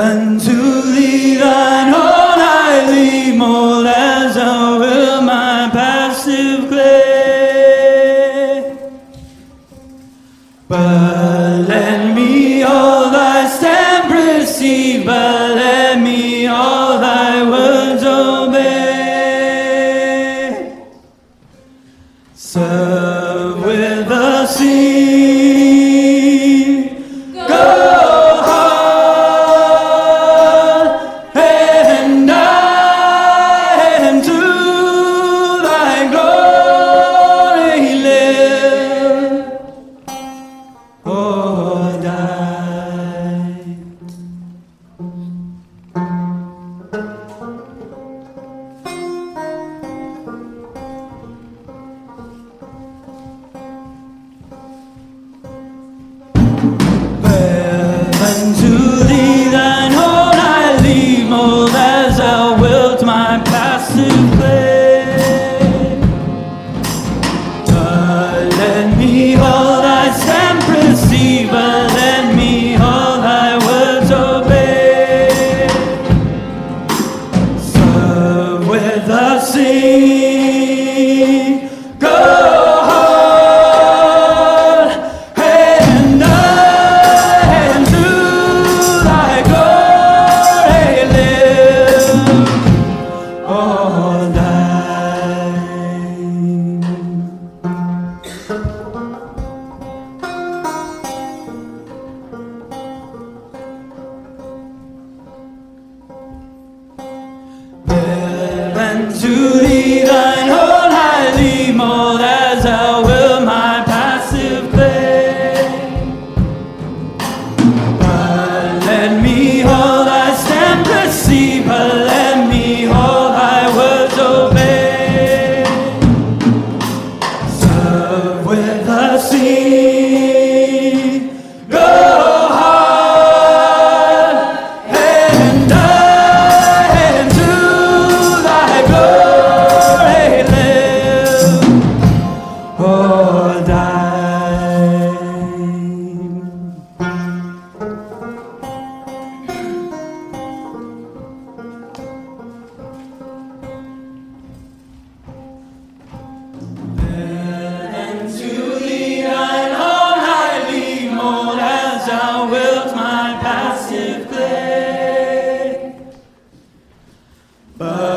Unto thee thine own I leave, mold as I will my passive clay. But let me all thy stamp receive, but let me all thy words obey. Serve with the sea, go hard, and I into thy glory live or die. Unto thee thine own I leave, mold as thou wilt my passive clay. But let me all thy stamp receive, but let me all thy words obey. Serve with the sea, go hard, and I into thy glory live or die. Unto thee thine own I leave, mold as thou wilt my passive clay. But let me all thy stamp receive, but let me all thy words obey. Serve with the sea, go hard, and I into thy glory live or die. Unto thee thine own I leave, mold as thou wilt my passive clay. But